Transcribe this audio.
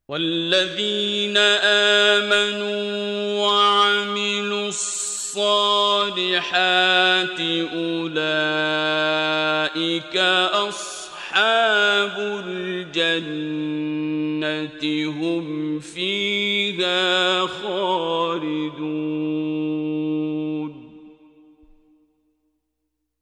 والذين آمنوا وعملوا الصالحات أولئك أصحاب الجنة هم فيها خالدون.